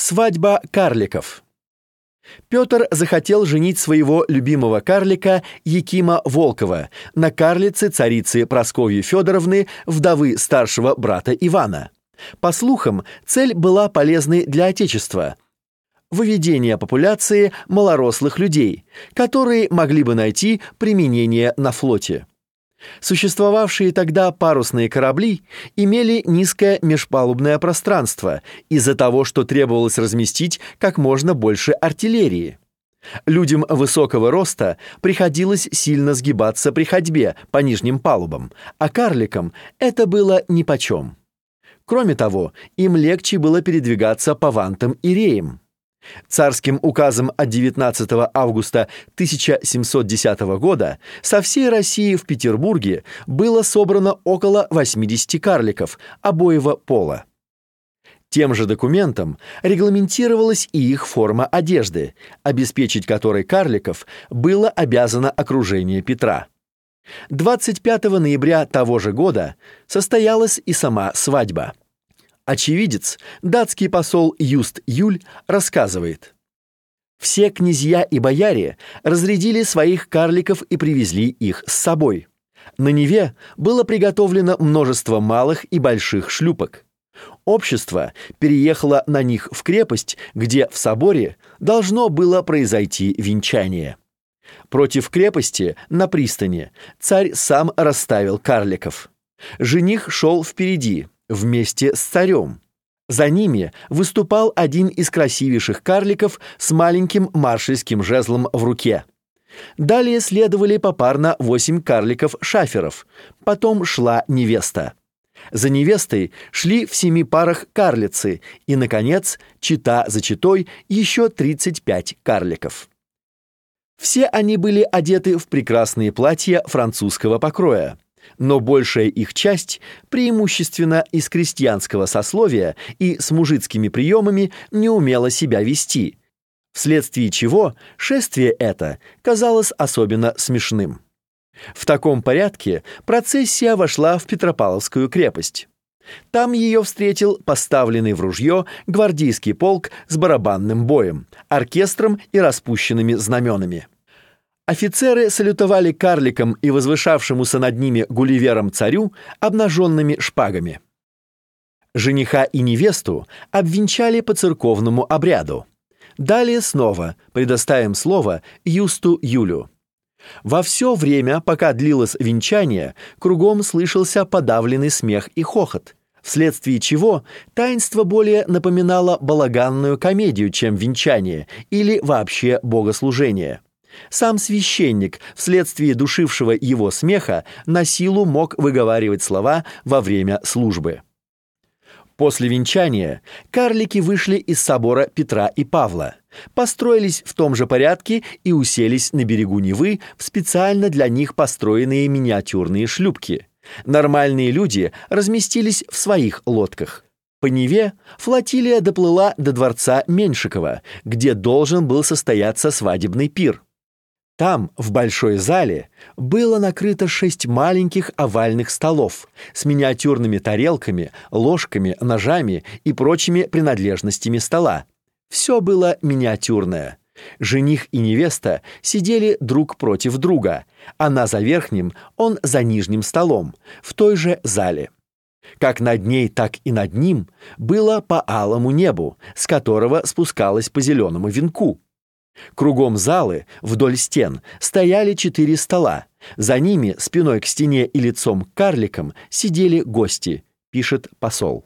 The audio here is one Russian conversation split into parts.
Свадьба карликов. Петр захотел женить своего любимого карлика Якима Волкова на карлице царицы Прасковьи Федоровны, вдовы старшего брата Ивана. По слухам, цель была полезной для Отечества – выведение популяции малорослых людей, которые могли бы найти применение на флоте. Существовавшие тогда парусные корабли имели низкое межпалубное пространство из-за того, что требовалось разместить как можно больше артиллерии. Людям высокого роста приходилось сильно сгибаться при ходьбе по нижним палубам, а карликам это было нипочем. Кроме того, им легче было передвигаться по вантам и реям. Царским указом от 19 августа 1710 года со всей России в Петербурге было собрано около 80 карликов обоего пола. Тем же документом регламентировалась и их форма одежды, обеспечить которой карликов было обязано окружение Петра. 25 ноября того же года состоялась и сама свадьба. Очевидец, датский посол Юст Юль, рассказывает: «Все князья и бояре разрядили своих карликов и привезли их с собой. На Неве было приготовлено множество малых и больших шлюпок. Общество переехало на них в крепость, где в соборе должно было произойти венчание. Против крепости на пристани царь сам расставил карликов. Жених шел впереди, вместе с царем. За ними выступал один из красивейших карликов с маленьким маршальским жезлом в руке. Далее следовали попарно 8 карликов-шаферов, потом шла невеста. За невестой шли в 7 парах карлицы, и, наконец, чета за четой еще 35 карликов. Все они были одеты в прекрасные платья французского покроя, но большая их часть, преимущественно из крестьянского сословия и с мужицкими приемами, не умела себя вести, вследствие чего шествие это казалось особенно смешным. В таком порядке процессия вошла в Петропавловскую крепость. Там ее встретил поставленный в ружье гвардейский полк с барабанным боем, оркестром и распущенными знаменами. Офицеры салютовали карликам и возвышавшемуся над ними Гулливером царю обнаженными шпагами. Жениха и невесту обвенчали по церковному обряду. Далее снова предоставим слово Юсту Юлю. Во все время, пока длилось венчание, кругом слышался подавленный смех и хохот, вследствие чего таинство более напоминало балаганную комедию, чем венчание или вообще богослужение. Сам священник, вследствие душившего его смеха, на силу мог выговаривать слова во время службы. После венчания карлики вышли из собора Петра и Павла, построились в том же порядке и уселись на берегу Невы в специально для них построенные миниатюрные шлюпки. Нормальные люди разместились в своих лодках. По Неве флотилия доплыла до дворца Меньшикова, где должен был состояться свадебный пир. Там, в большой зале, было накрыто 6 маленьких овальных столов с миниатюрными тарелками, ложками, ножами и прочими принадлежностями стола. Все было миниатюрное. Жених и невеста сидели друг против друга, она за верхним, он за нижним столом, в той же зале. Как над ней, так и над ним было по алому небу, с которого спускалось по зеленому венку. Кругом залы, вдоль стен, стояли 4 стола. За ними, спиной к стене и лицом к карликам, сидели гости, пишет посол.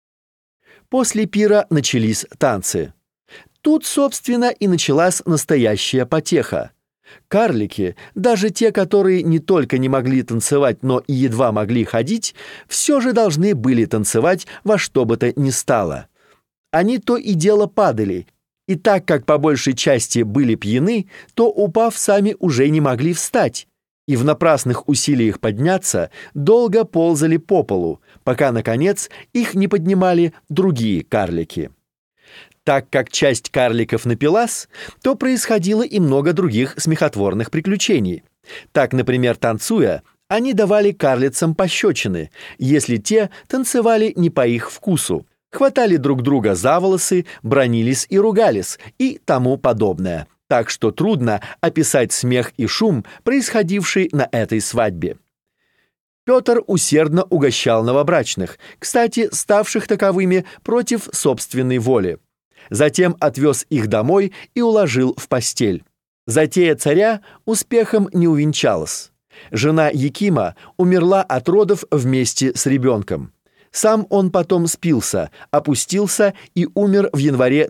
После пира начались танцы. Тут, собственно, и началась настоящая потеха. Карлики, даже те, которые не только не могли танцевать, но и едва могли ходить, все же должны были танцевать во что бы то ни стало. Они то и дело падали, и так как по большей части были пьяны, то, упав, сами уже не могли встать, и в напрасных усилиях подняться долго ползали по полу, пока, наконец, их не поднимали другие карлики. Так как часть карликов напилась, то происходило и много других смехотворных приключений. Так, например, танцуя, они давали карлицам пощечины, если те танцевали не по их вкусу, хватали друг друга за волосы, бранились и ругались и тому подобное. Так что трудно описать смех и шум, происходивший на этой свадьбе. Петр усердно угощал новобрачных, кстати, ставших таковыми против собственной воли. Затем отвез их домой и уложил в постель. Затея царя успехом не увенчалась. Жена Якима умерла от родов вместе с ребенком. Сам он потом спился, опустился и умер в январе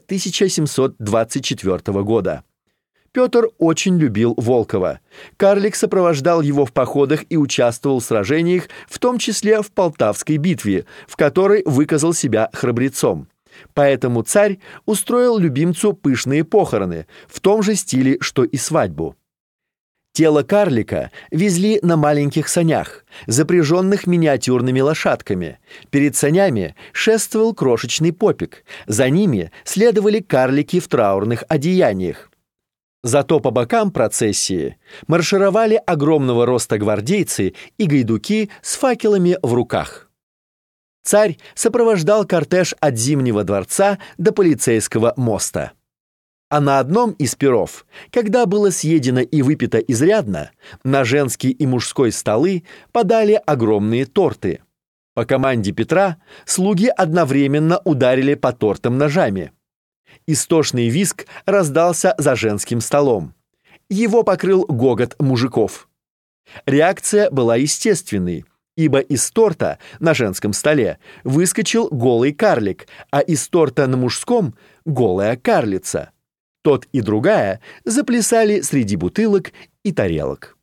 1724 года. Петр очень любил Волкова. Карлик сопровождал его в походах и участвовал в сражениях, в том числе в Полтавской битве, в которой выказал себя храбрецом. Поэтому царь устроил любимцу пышные похороны, в том же стиле, что и свадьбу. Тело карлика везли на маленьких санях, запряженных миниатюрными лошадками. Перед санями шествовал крошечный попик, за ними следовали карлики в траурных одеяниях. Зато по бокам процессии маршировали огромного роста гвардейцы и гайдуки с факелами в руках. Царь сопровождал кортеж от Зимнего дворца до Полицейского моста. А на одном из пиров, когда было съедено и выпито изрядно, на женский и мужской столы подали огромные торты. По команде Петра слуги одновременно ударили по тортам ножами. Истошный визг раздался за женским столом. Его покрыл гогот мужиков. Реакция была естественной, ибо из торта на женском столе выскочил голый карлик, а из торта на мужском — голая карлица. Тот и другая заплясали среди бутылок и тарелок.